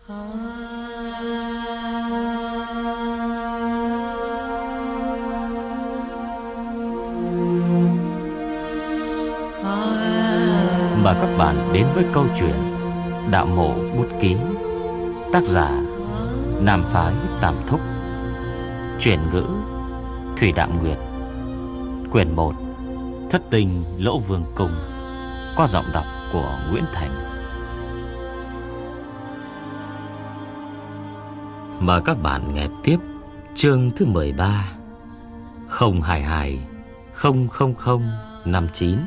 Mời các bạn đến với câu chuyện Đạo Mộ Bút Ký, tác giả Nam Phái Tam Thúc, chuyển ngữ Thủy Đạm Nguyệt, quyển 1, Thất Tinh Lỗ Vương Cung, qua giọng đọc của Nguyễn Thành. Mời các bạn nghe tiếp chương thứ 13, 022 00059.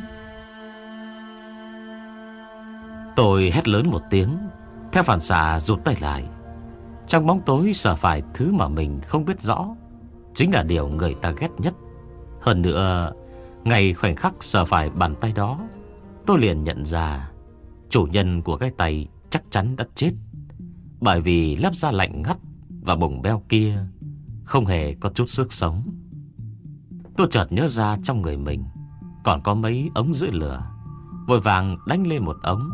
Tôi hét lớn một tiếng, theo phản xạ rụt tay lại. Trong bóng tối sờ phải thứ mà mình không biết rõ, chính là điều người ta ghét nhất. Hơn nữa, ngay khoảnh khắc sờ phải bàn tay đó, tôi liền nhận ra chủ nhân của cái tay chắc chắn đã chết, bởi vì lớp da lạnh ngắt và bồng beo kia không hề có chút sức sống. Tôi chợt nhớ ra trong người mình còn có mấy ống giữ lửa, vội vàng đánh lên một ống.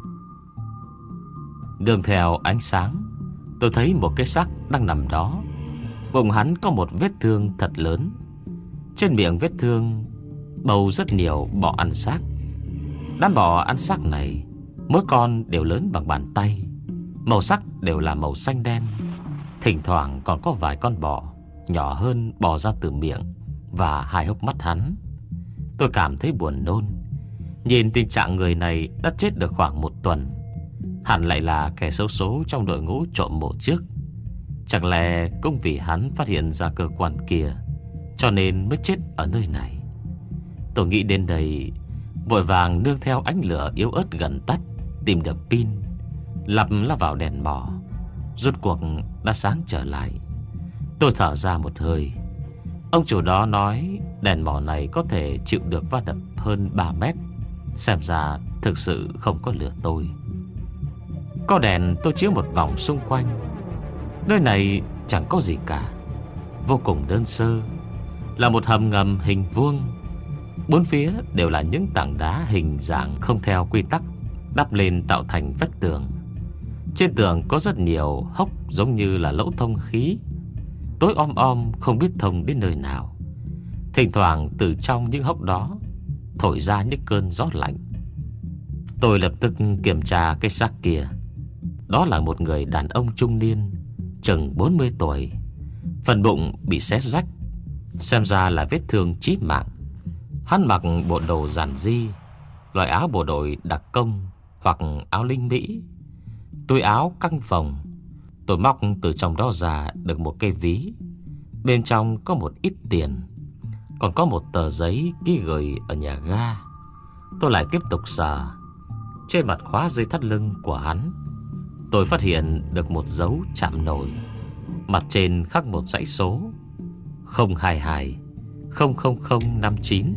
Đường theo ánh sáng, tôi thấy một cái xác đang nằm đó. Bụng hắn có một vết thương thật lớn. Trên miệng vết thương bầu rất nhiều bọ ăn xác. Đám bọ ăn xác này, mỗi con đều lớn bằng bàn tay, màu sắc đều là màu xanh đen. Thỉnh thoảng còn có vài con bọ nhỏ hơn bò ra từ miệng và hai hốc mắt hắn. Tôi cảm thấy buồn nôn. Nhìn tình trạng người này đã chết được khoảng 1 tuần, hẳn lại là kẻ xấu số trong đội ngũ trộm mộ trước. Chẳng lẽ cũng vì hắn phát hiện ra cơ quan kia, cho nên mới chết ở nơi này? Tôi nghĩ đến đây, vội vàng nương theo ánh lửa yếu ớt gần tắt, tìm được pin, lắp nó vào đèn mỏ. Rốt cuộc đã sáng trở lại. Tôi thở ra một hơi. Ông chủ đó nói đèn mỏ này có thể chịu được va đập hơn 3 mét. Xem ra thực sự không có lừa tôi. Có đèn tôi chiếu một vòng xung quanh. Nơi này chẳng có gì cả, vô cùng đơn sơ, là một hầm ngầm hình vuông. Bốn phía đều là những tảng đá hình dạng không theo quy tắc đắp lên tạo thành vách tường. Trên tường có rất nhiều hốc giống như là lỗ thông khí, tối om om không biết thông đến nơi nào. Thỉnh thoảng từ trong những hốc đó thổi ra những cơn gió lạnh. Tôi lập tức kiểm tra cái xác kia. Đó là một người đàn ông trung niên, chừng 40 tuổi. Phần bụng bị xé rách, xem ra là vết thương chí mạng. Hắn mặc bộ đồ giản dị, loại áo bộ đội đặc công hoặc áo lính Mỹ. Túi áo căng phồng. Tôi móc từ trong đó ra được một cây ví. Bên trong có một ít tiền, còn có một tờ giấy ký gửi ở nhà ga. Tôi lại tiếp tục sờ. Trên mặt khóa dây thắt lưng của hắn, tôi phát hiện được một dấu chạm nổi. Mặt trên khắc một dãy số 022 00059.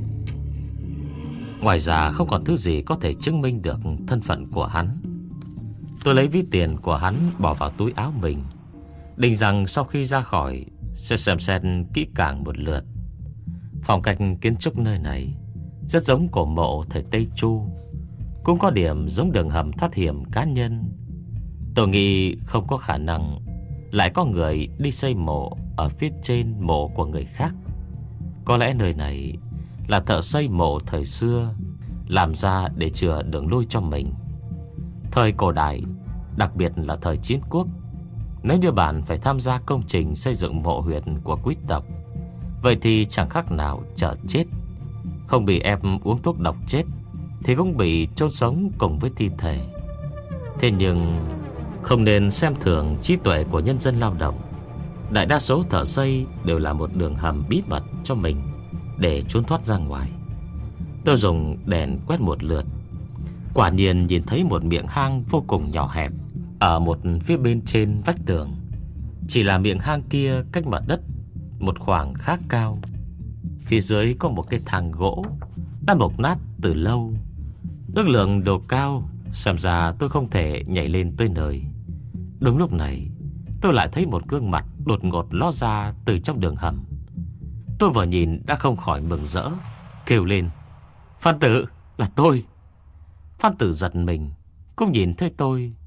Ngoài ra không còn thứ gì có thể chứng minh được thân phận của hắn. Tôi lấy ví tiền của hắn bỏ vào túi áo mình, định rằng sau khi ra khỏi sẽ xem xét kỹ càng một lượt. Phong cách kiến trúc nơi này rất giống cổ mộ thời Tây Chu, cũng có điểm giống đường hầm thoát hiểm cá nhân. Tôi nghĩ không có khả năng lại có người đi xây mộ ở phía trên mộ của người khác. Có lẽ nơi này là thợ xây mộ thời xưa làm ra để chừa đường lui cho mình. Thời cổ đại, đặc biệt là thời chiến quốc, nếu như bạn phải tham gia công trình xây dựng mộ huyệt của quý tộc, vậy thì chẳng khác nào chờ chết. Không bị ép uống thuốc độc chết thì cũng bị chôn sống cùng với thi thể. Thế nhưng không nên xem thường trí tuệ của nhân dân lao động. Đại đa số thợ xây đều là một đường hầm bí mật cho mình để trốn thoát ra ngoài. Tôi dùng đèn quét một lượt, quả nhiên nhìn thấy một miệng hang vô cùng nhỏ hẹp ở một phía bên trên vách tường. Chỉ là miệng hang kia cách mặt đất một khoảng khá cao. Phía dưới có một cái thang gỗ đã mục nát từ lâu. Ước lượng độ cao, xem ra tôi không thể nhảy lên tới nơi. Đúng lúc này, tôi lại thấy một gương mặt đột ngột ló ra từ trong đường hầm. Tôi vừa nhìn đã không khỏi mừng rỡ, kêu lên: "Phan Tử, là tôi!" Phan Tử giật mình, cũng nhìn thấy tôi.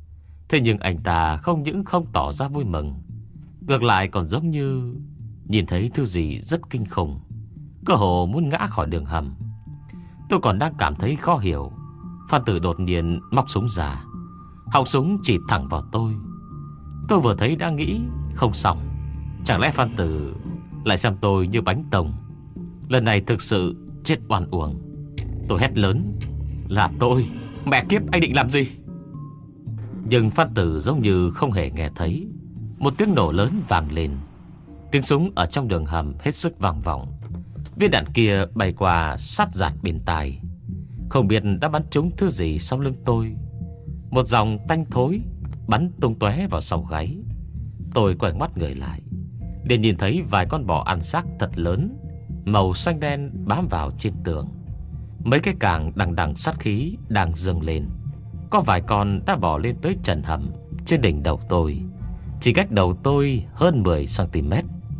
Thế nhưng anh ta không những không tỏ ra vui mừng, ngược lại còn giống như nhìn thấy thứ gì rất kinh khủng, cơ hồ muốn ngã khỏi đường hầm. Tôi còn đang cảm thấy khó hiểu, Phan Tử đột nhiên móc súng ra, họng súng chỉ thẳng vào tôi. Tôi vừa thấy đã nghĩ không xong, chẳng lẽ Phan Tử lại xem tôi như bánh tồng. Lần này thực sự chết oan uổng. Tôi hét lớn: là tôi, mẹ kiếp, anh định làm gì? Nhưng Phan Tử giống như không hề nghe thấy. Một tiếng nổ lớn vang lên. Tiếng súng ở trong đường hầm hết sức vang vọng. Viên đạn kia bay qua sát giạt bên tai, không biết đã bắn trúng thứ gì sau lưng tôi. Một dòng tanh thối bắn tung tóe vào sau gáy. Tôi quay mắt người lại, liền nhìn thấy vài con bò ăn xác thật lớn, màu xanh đen bám vào trên tường. Mấy cái càng đằng đằng sát khí đang dâng lên. Có vài con đã bò lên tới trần hầm trên đỉnh đầu tôi, chỉ cách đầu tôi hơn 10 cm.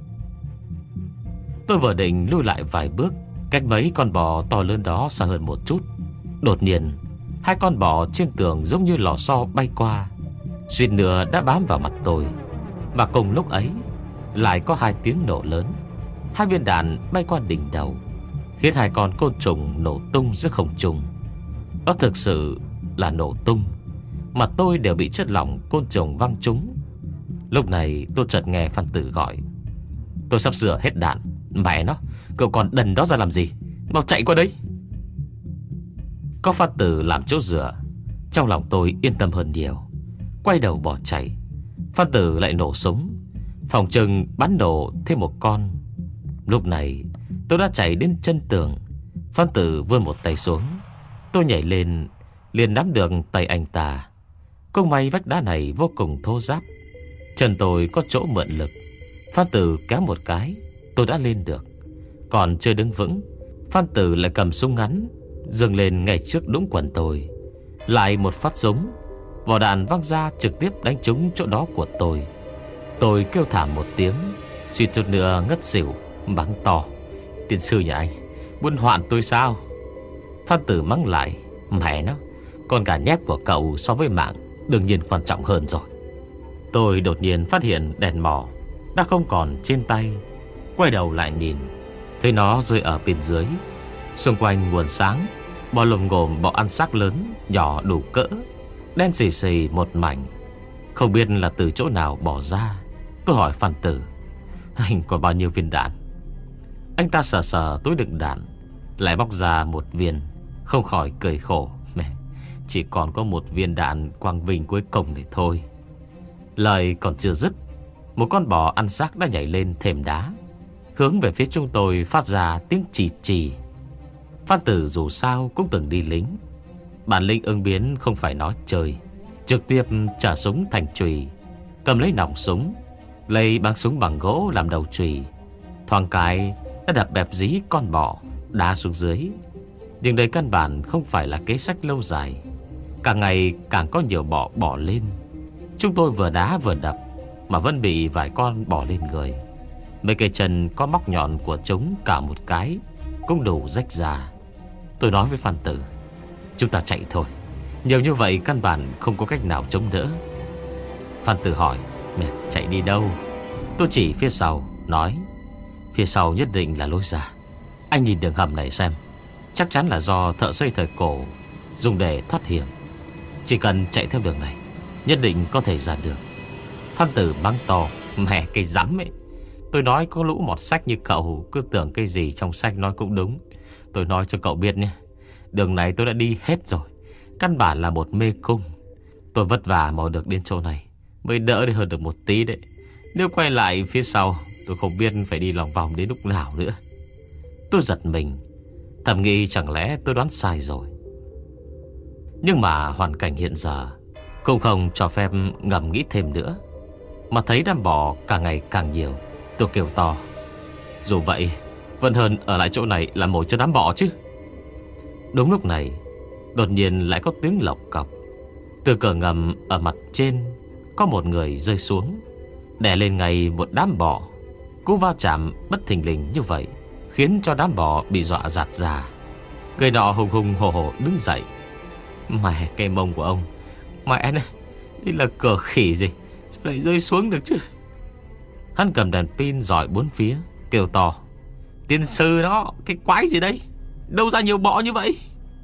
Tôi vừa định lùi lại vài bước, cách mấy con bò to lớn đó xa hơn một chút. Đột nhiên, hai con bò trên tường giống như lò xo bay qua, suýt nữa đã bám vào mặt tôi. Và cùng lúc ấy, lại có hai tiếng nổ lớn. Hai viên đạn bay qua đỉnh đầu, khiến hai con côn trùng nổ tung giữa không trung. Đó thực sự là nổ tung, mà tôi đều bị chất lỏng côn trùng văng trúng. Lúc này tôi chợt nghe Phan Tử gọi: tôi sắp sửa hết đạn. Mẹ nó, cậu còn đần đó ra làm gì? Mau chạy qua đây. Có Phan Tử làm chỗ dựa, trong lòng tôi yên tâm hơn nhiều. Quay đầu bỏ chạy, Phan Tử lại nổ súng, phòng chừng bắn nổ thêm một con. Lúc này tôi đã chạy đến chân tường. Phan Tử vươn một tay xuống, tôi nhảy lên, liền nắm được tay anh ta. Cũng may vách đá này vô cùng thô ráp, chân tôi có chỗ mượn lực. Phan Tử kéo một cái, tôi đã lên được. Còn chưa đứng vững, Phan Tử lại cầm súng ngắn dâng lên ngay trước đũng quần tôi. Lại một phát súng, vỏ đạn văng ra trực tiếp đánh trúng chỗ đó của tôi. Tôi kêu thảm một tiếng, suýt chút nữa ngất xỉu, mắng to: tiên sư nhà anh muốn hoạn tôi sao? Phan Tử mắng lại: mẹ nó, con gà nhép của cậu so với mạng đương nhiên quan trọng hơn rồi. Tôi đột nhiên phát hiện đèn mò đã không còn trên tay. Quay đầu lại nhìn, thấy nó rơi ở bên dưới. Xung quanh nguồn sáng, bò lồm ngồm bò ăn xác lớn nhỏ đủ cỡ, đen xì xì một mảnh, không biết là từ chỗ nào bỏ ra. Tôi hỏi Phan Tử: anh có bao nhiêu viên đạn? Anh ta sờ sờ túi đựng đạn, lại bóc ra một viên, không khỏi cười khổ: mẹ, chỉ còn có một viên đạn quang vinh cuối cùng này thôi. Lời còn chưa dứt, một con bò ăn xác đã nhảy lên thềm đá, hướng về phía chúng tôi phát ra tiếng chì chì. Phan Tử dù sao cũng từng đi lính, bản lĩnh ứng biến không phải nói chơi. Trực tiếp trả súng thành chùy, cầm lấy nòng súng, lấy băng súng bằng gỗ làm đầu chùy, thoáng cái đã đập bẹp dí con bò đá xuống dưới. Nhưng đây căn bản không phải là kế sách lâu dài. Càng ngày càng có nhiều bò bỏ lên. Chúng tôi vừa đá vừa đập mà vẫn bị vài con bò lên người. Mấy cây chân có móc nhọn của chúng cả một cái cũng đủ rách ra. Tôi nói với Phan Tử: chúng ta chạy thôi, nhiều như vậy căn bản không có cách nào chống đỡ. Phan Tử hỏi: mẹ, chạy đi đâu? Tôi chỉ phía sau, nói: phía sau nhất định là lối ra. Anh nhìn đường hầm này xem, chắc chắn là do thợ xây thời cổ dùng để thoát hiểm. Chỉ cần chạy theo đường này, nhất định có thể ra được. Phan Tử mắng to: mẹ cây rắm ấy, tôi nói có lũ mọt sách như cậu cứ tưởng cái gì trong sách nói cũng đúng. Tôi nói cho cậu biết nhé, đường này tôi đã đi hết rồi, căn bản là một mê cung. Tôi vất vả mà được đến chỗ này mới đỡ đi hơn được một tí đấy. Nếu quay lại phía sau, tôi không biết phải đi lòng vòng đến lúc nào nữa. Tôi giật mình, thầm nghĩ chẳng lẽ tôi đoán sai rồi. Nhưng mà hoàn cảnh hiện giờ cũng không cho phép ngầm nghĩ thêm nữa. Mà thấy đám bò càng ngày càng nhiều, tôi kêu to: dù vậy vẫn hơn ở lại chỗ này làm mồi cho đám bò chứ. Đúng lúc này, đột nhiên lại có tiếng lộc cọc. Từ cửa ngầm ở mặt trên có một người rơi xuống, đè lên ngay một đám bò. Cú va chạm bất thình lình như vậy khiến cho đám bò bị dọa giạt ra. Người nọ hùng hùng hổ hổ đứng dậy: mẹ, cây mông của ông, mẹ này, Đây là cửa khỉ gì, sao lại rơi xuống được chứ? Hắn cầm đèn pin dọi bốn phía, kêu to: Tiên sư đó, cái quái gì đây? Đâu ra nhiều bọ như vậy?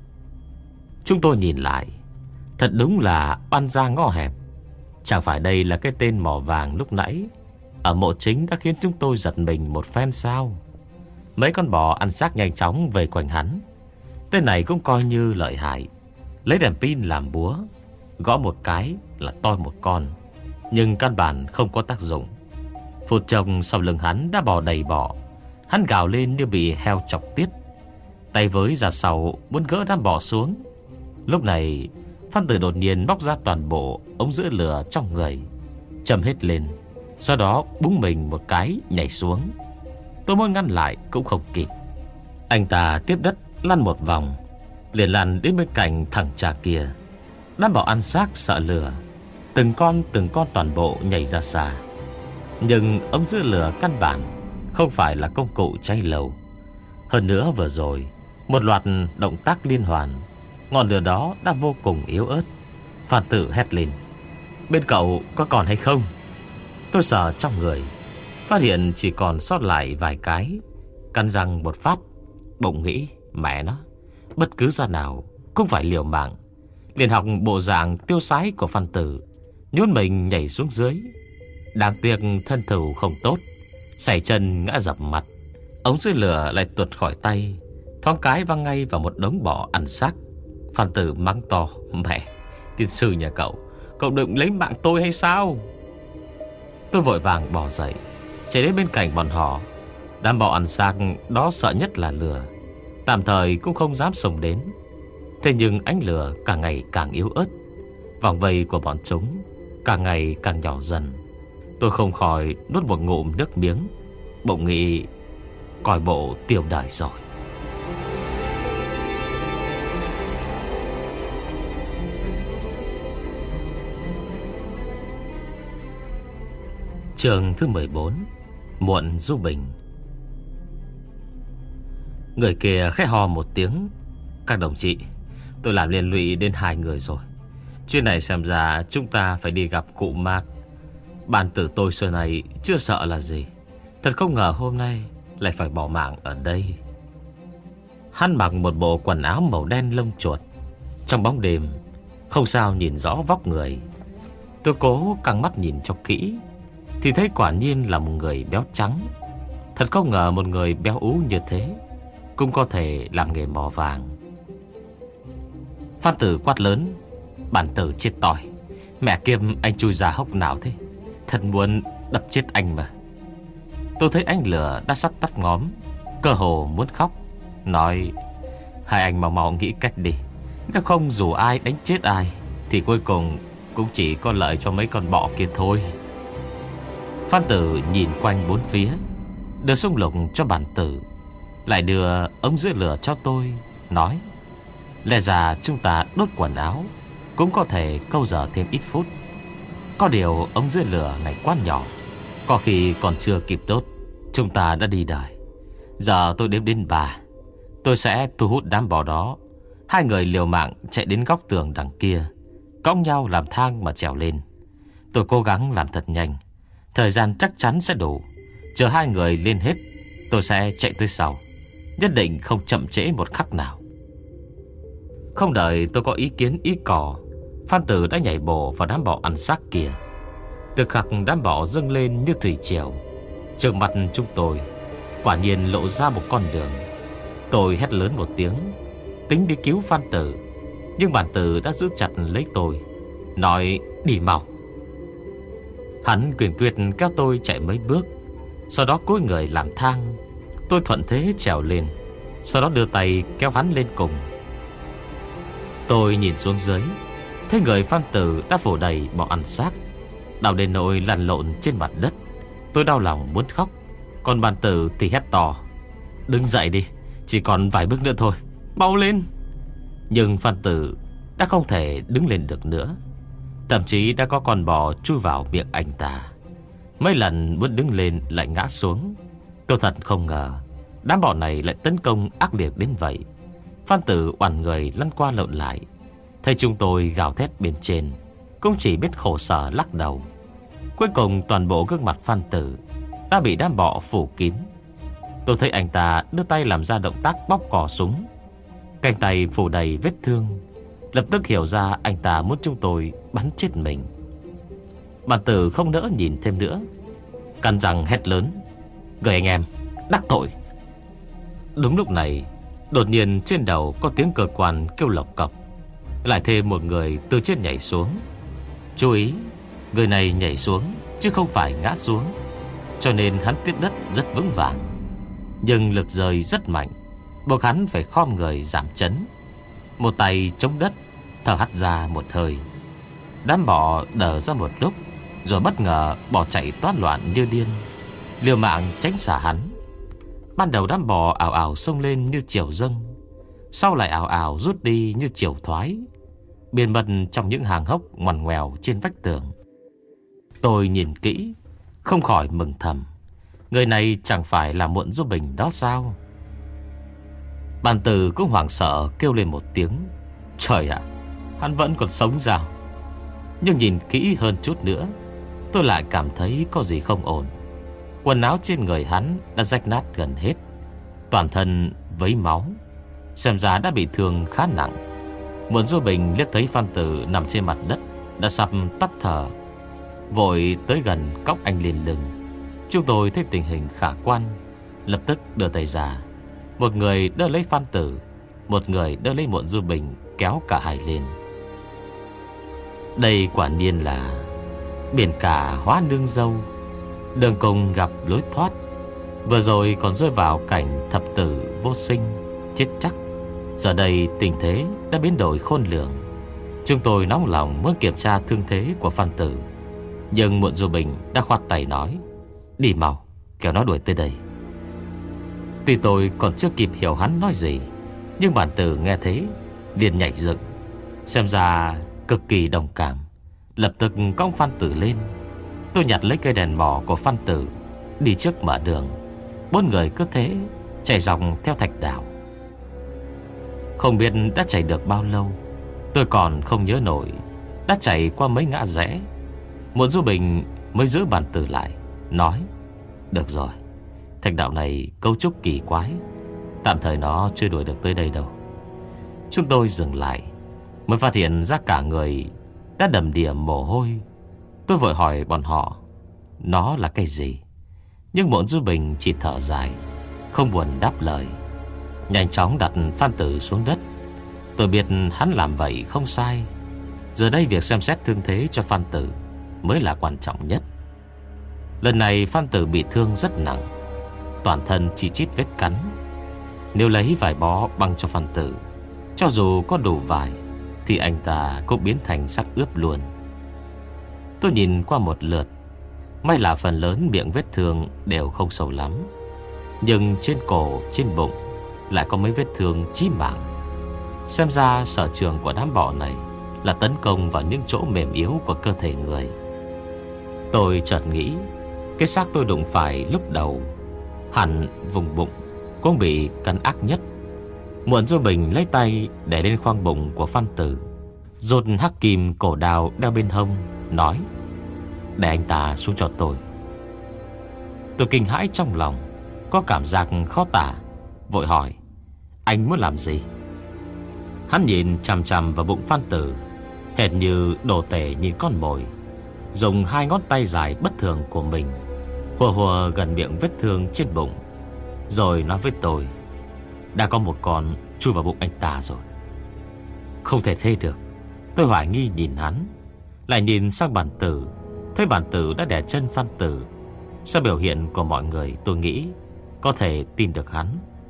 Chúng tôi nhìn lại, thật đúng là oan gia ngõ hẹp. Chẳng phải đây là cái tên mỏ vàng lúc nãy ở mộ chính đã khiến chúng tôi giật mình một phen sao? Mấy con bò ăn xác nhanh chóng về quanh hắn. Tên này cũng coi như lợi hại, lấy đèn pin làm búa, gõ một cái là toi một con, nhưng căn bản không có tác dụng. Phút chốc sau lưng hắn đã bò đầy bọ. Hắn gào lên như bị heo chọc tiết, tay với ra sau muốn gỡ đám bọ xuống. Lúc này Phan Tử đột nhiên móc ra toàn bộ ống giữ lửa trong người, châm hết lên, sau đó búng mình một cái nhảy xuống. Tôi muốn ngăn lại cũng không kịp. Anh ta tiếp đất lăn một vòng, liền lăn đến bên cạnh thằng cha kia. Đám bọ ăn xác sợ lửa, từng con toàn bộ nhảy ra xa. Nhưng ống giữ lửa căn bản không phải là công cụ cháy lầu. Hơn nữa vừa rồi một loạt động tác liên hoàn, ngọn lửa đó đã vô cùng yếu ớt. Phan Tử hét lên: Bên cậu có còn hay không? Tôi sờ trong người, phát hiện chỉ còn sót lại vài cái. Cắn răng một phát, bỗng nghĩ mẹ nó, bất cứ ra nào cũng phải liều mạng. Liền học bộ dạng tiêu sái của Phan Tử, nhún mình nhảy xuống dưới. Đáng tiếc thân thủ không tốt, sảy chân ngã dập mặt. Ống dưới lửa lại tuột khỏi tay, thoáng cái văng ngay vào một đống bọ ăn xác. Phan Tử mắng to: Mẹ, tiên sư nhà cậu định lấy mạng tôi hay sao? Tôi vội vàng bò dậy, chạy đến bên cạnh bọn họ. Đám bọ ăn xác đó sợ nhất là lửa, tạm thời cũng không dám xông đến. Thế nhưng ánh lửa càng ngày càng yếu ớt, vòng vây của bọn chúng càng ngày càng nhỏ dần. Tôi không khỏi nuốt một ngụm nước miếng, bỗng nghĩ coi bộ tiêu đời rồi. Chương thứ 14: Muộn du bình. Người kia khẽ hò một tiếng: Các đồng chí, tôi làm liên lụy đến 2 người rồi. Chuyện này xem ra chúng ta phải đi gặp cụ Mạc. Bản tử tôi xưa này chưa sợ là gì, thật không ngờ hôm nay lại phải bỏ mạng ở đây. Hắn mặc một bộ quần áo màu đen lông chuột, trong bóng đêm không sao nhìn rõ vóc người. Tôi cố căng mắt nhìn cho kỹ thì thấy quả nhiên là một người béo trắng. Thật không ngờ một người béo ú như thế cũng có thể làm nghề mỏ vàng. Phan Tử quát lớn: Bản tử chết tỏi, mẹ kiếp anh chui ra hốc nào thế? Thật muốn đập chết anh mà. Tôi thấy ánh lửa đã sắp tắt ngóm, cơ hồ muốn khóc, nói: Hai anh mau mau nghĩ cách đi, nếu không dù ai đánh chết ai thì cuối cùng cũng chỉ có lợi cho mấy con bọ kia thôi. Phan Tử nhìn quanh bốn phía, đưa sung lục cho bản tử, lại đưa ống dưới lửa cho tôi, nói: Lẽ ra chúng ta đốt quần áo cũng có thể câu giờ thêm ít phút. Có điều ống dưới lửa này quá nhỏ, có khi còn chưa kịp đốt chúng ta đã đi đời. Giờ tôi đếm đến 3, tôi sẽ thu hút đám bò đó. 2 người liều mạng chạy đến góc tường đằng kia, cõng nhau làm thang mà trèo lên. Tôi cố gắng làm thật nhanh, thời gian chắc chắn sẽ đủ. Chờ 2 người lên hết, tôi sẽ chạy tới sau, nhất định không chậm trễ một khắc nào. Không đợi tôi có ý kiến ý cỏ, Phan Tử đã nhảy bổ vào đám bọ ăn xác kia. Từ khắc đám bọ dâng lên như thủy triều, trước mặt chúng tôi quả nhiên lộ ra một con đường. Tôi hét lớn một tiếng, tính đi cứu Phan Tử, nhưng bản tử đã giữ chặt lấy tôi, nói: Đi mau. Hắn quyền quyết kéo tôi chạy mấy bước, sau đó cúi người làm thang. Tôi thuận thế trèo lên, sau đó đưa tay kéo hắn lên cùng. Tôi nhìn xuống dưới, thấy người Phan Tử đã phủ đầy bọ ăn xác, đau đến nỗi lăn lộn trên mặt đất. Tôi đau lòng muốn khóc, còn bản tử thì hét to: Đứng dậy đi, chỉ còn vài bước nữa thôi, mau lên. Nhưng Phan Tử đã không thể đứng lên được nữa, thậm chí đã có con bò chui vào miệng anh ta. Mấy lần muốn đứng lên lại ngã xuống. Tôi thật không ngờ đám bọ này lại tấn công ác liệt đến vậy. Phan Tử oằn người lăn qua lộn lại, thấy chúng tôi gào thét bên trên, cũng chỉ biết khổ sở lắc đầu. Cuối cùng toàn bộ gương mặt Phan Tử đã bị đám bọ phủ kín. Tôi thấy anh ta đưa tay làm ra động tác bóp cò súng. Cánh tay phủ đầy vết thương. Lập tức hiểu ra anh ta muốn chúng tôi bắn chết mình. Bàn Tử không nỡ nhìn thêm nữa, cắn răng hét lớn: "Người anh em đắc tội!" Đúng lúc này, đột nhiên trên đầu có tiếng cơ quan kêu lộc cộc. Lại thêm một người từ trên nhảy xuống. Chú ý, người này nhảy xuống chứ không phải ngã xuống, cho nên hắn tiếp đất rất vững vàng. Nhưng lực rơi rất mạnh, buộc hắn phải khom người giảm chấn. Một tay chống đất, thở hắt ra một hơi. Đám bọ đờ ra một lúc, rồi bất ngờ bỏ chạy toán loạn như điên, liều mạng tránh xả hắn. Ban đầu đám bọ ảo ảo xông lên như chiều dâng, sau lại ảo ảo rút đi như chiều thoái, biến mất trong những hàng hốc ngoằn ngoèo trên vách tường. Tôi nhìn kỹ, không khỏi mừng thầm, người này chẳng phải là Muộn Du Bình đó sao? Bàn Tử cũng hoảng sợ kêu lên một tiếng: "Trời ạ, hắn vẫn còn sống sao?" Nhưng nhìn kỹ hơn chút nữa, tôi lại cảm thấy có gì không ổn. Quần áo trên người hắn đã rách nát gần hết, toàn thân vấy máu, xem ra đã bị thương khá nặng. Muộn Du Bình liếc thấy Phan Tử nằm trên mặt đất đã sắp tắt thở, vội tới gần cõng anh lên lưng. Chúng tôi thấy tình hình khả quan, lập tức đưa tay ra. Một người đỡ lấy Phan Tử, một người đỡ lấy Muộn Du Bình, kéo cả hai lên. Đây quả nhiên là biển cả hóa nương dâu, đường cùng gặp lối thoát. Vừa rồi còn rơi vào cảnh thập tử vô sinh, chết chắc. Giờ đây tình thế đã biến đổi khôn lường. Chúng tôi nóng lòng muốn kiểm tra thương thế của Phan Tử, nhưng Muộn Du Bình đã khoát tay nói: "Đi mau, kéo nó đuổi tới đây." Tuy tôi còn chưa kịp hiểu hắn nói gì, nhưng Bàn Tử nghe thế liền nhảy dựng, xem ra cực kỳ đồng cảm, lập tức cõng Phan Tử lên. Tôi nhặt lấy cây đèn mỏ của Phan Tử, đi trước mở đường. Bốn người cứ thế chạy dọc theo thạch đảo. Không biết đã chạy được bao lâu, tôi còn không nhớ nổi. Đã chạy qua mấy ngã rẽ, Muộn Du Bình mới giữ Bàn Tử lại, nói: "Được rồi, thạch đạo này cấu trúc kỳ quái, tạm thời nó chưa đuổi được tới đây đâu." Chúng tôi dừng lại, mới phát hiện ra cả người đã đầm đìa mồ hôi. Tôi vội hỏi bọn họ nó là cái gì, nhưng Muộn Du Bình chỉ thở dài, không buồn đáp lời, nhanh chóng đặt Phan Tử xuống đất. Tôi biết hắn làm vậy không sai. Giờ đây việc xem xét thương thế cho Phan Tử mới là quan trọng nhất. Lần này Phan Tử bị thương rất nặng, toàn thân chi chít vết cắn. Nếu lấy vải bó băng cho Phan Tử, cho dù có đủ vải thì anh ta cũng biến thành xác ướp luôn. Tôi nhìn qua một lượt, may là phần lớn miệng vết thương đều không sâu lắm, nhưng trên cổ, trên bụng lại có mấy vết thương chí mạng. Xem ra sở trường của đám bọ này là tấn công vào những chỗ mềm yếu của cơ thể người. Tôi chợt nghĩ, cái xác tôi đụng phải lúc đầu hẳn vùng bụng cũng bị cắn ác nhất. Muộn Du Bình lấy tay để lên khoang bụng của Phan Tử, rút hắc kim cổ đao đeo bên hông, nói: "Để anh ta xuống cho tôi." Tôi kinh hãi trong lòng, có cảm giác khó tả, vội hỏi: "Anh muốn làm gì?" Hắn nhìn chằm chằm vào bụng Phan Tử, hệt như đồ tể nhìn con mồi, dùng hai ngón tay dài bất thường của mình hùa hùa gần miệng vết thương trên bụng, rồi nói với tôi: "Đã có một con chui vào bụng anh ta rồi." Không thể thế được. Tôi hoài nghi nhìn hắn, lại nhìn sang Bàn Tử, thấy Bàn Tử đã đè chân Phan Tử. Sau biểu hiện của mọi người, tôi nghĩ có thể tin được hắn.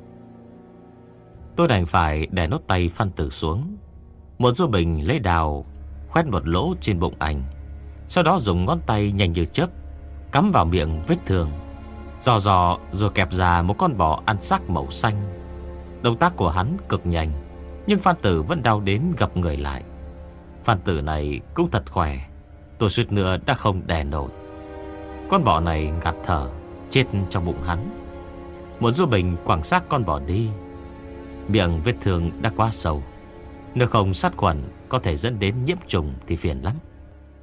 Tôi đành phải đè nốt tay Phan Tử xuống. Muộn Du Bình lấy đào khoét một lỗ trên bụng anh, sau đó dùng ngón tay nhanh như chớp cắm vào miệng vết thương, dò dò rồi kẹp ra một con bò ăn xác màu xanh. Động tác của hắn cực nhanh, nhưng Phan Tử vẫn đau đến gập người lại. Phan Tử này cũng thật khỏe, tôi suýt nữa đã không đè nổi. Con bò này ngạt thở chết trong bụng hắn. Muộn Du Bình quẳng xác con bò đi. Miệng vết thương đã quá sâu, nếu không sát khuẩn có thể dẫn đến nhiễm trùng thì phiền lắm.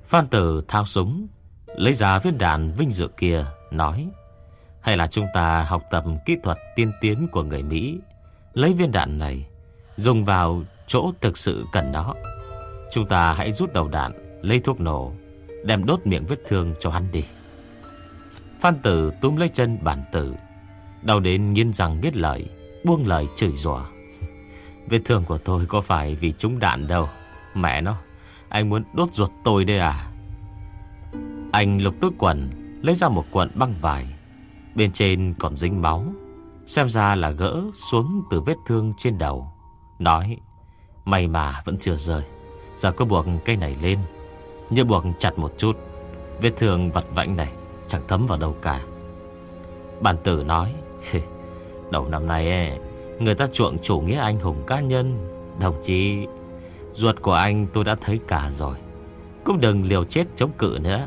Phan Tử thao súng, lấy ra viên đạn vinh dự kia, nói: hay là chúng ta học tập kỹ thuật tiên tiến của người Mỹ, lấy viên đạn này dùng vào chỗ thực sự cần nó. Chúng ta hãy rút đầu đạn, lấy thuốc nổ, đem đốt miệng vết thương cho hắn đi. Phan Tử túm lấy chân Bản Tử, đau đến nghiến răng nghiến lợi, buông lời chửi rủa: vết thương của tôi có phải vì trúng đạn đâu. Mẹ nó, anh muốn đốt ruột tôi đây à? Anh lục túi quần, lấy ra một cuộn băng vải, bên trên còn dính máu, xem ra là gỡ xuống từ vết thương trên đầu. Nói: may mà vẫn chưa rơi. Giờ có buộc cây này lên, như buộc chặt một chút, vết thương vặt vãnh này chẳng thấm vào đâu cả. Bản Tử nói: đầu năm nay ấy, người ta chuộng chủ nghĩa anh hùng cá nhân. Đồng chí, ruột của anh tôi đã thấy cả rồi, cũng đừng liều chết chống cự nữa.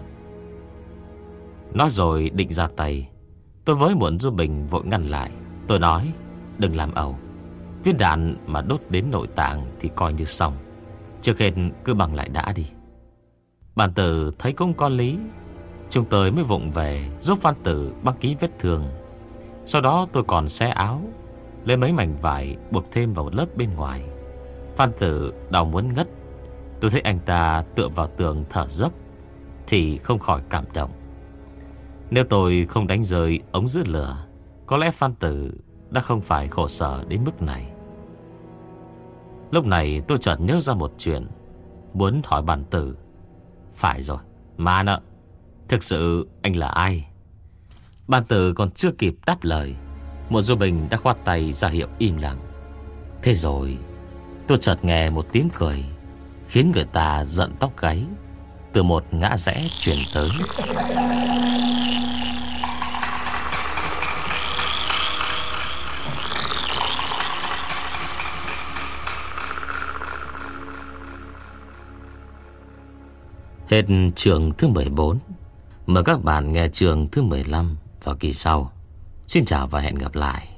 Nói rồi định ra tay, tôi với Muộn Du Bình vội ngăn lại. Tôi nói: đừng làm ẩu, viên đạn mà đốt đến nội tạng thì coi như xong. Trước hết cứ bằng lại đã đi. Bản Tử thấy cũng có lý. Chúng tôi mới vụng về giúp Phan Tử băng ký vết thương. Sau đó tôi còn xé áo, lấy mấy mảnh vải buộc thêm vào một lớp bên ngoài. Phan Tử đau muốn ngất. Tôi thấy anh ta tựa vào tường thở dốc thì không khỏi cảm động. Nếu tôi không đánh rơi ống giữ lửa, có lẽ Phan Tử đã không phải khổ sở đến mức này. Lúc này tôi chợt nhớ ra một chuyện, muốn hỏi Bản Tử. Phải rồi, mà nợ, thực sự anh là ai? Bản Tử còn chưa kịp đáp lời, Muộn Du Bình đã khoát tay ra hiệu im lặng. Thế rồi tôi chợt nghe một tiếng cười khiến người ta giận tóc gáy, từ một ngã rẽ truyền tới. Hết chương thứ 14. Mời các bạn nghe chương thứ 15 vào kỳ sau. Xin chào và hẹn gặp lại.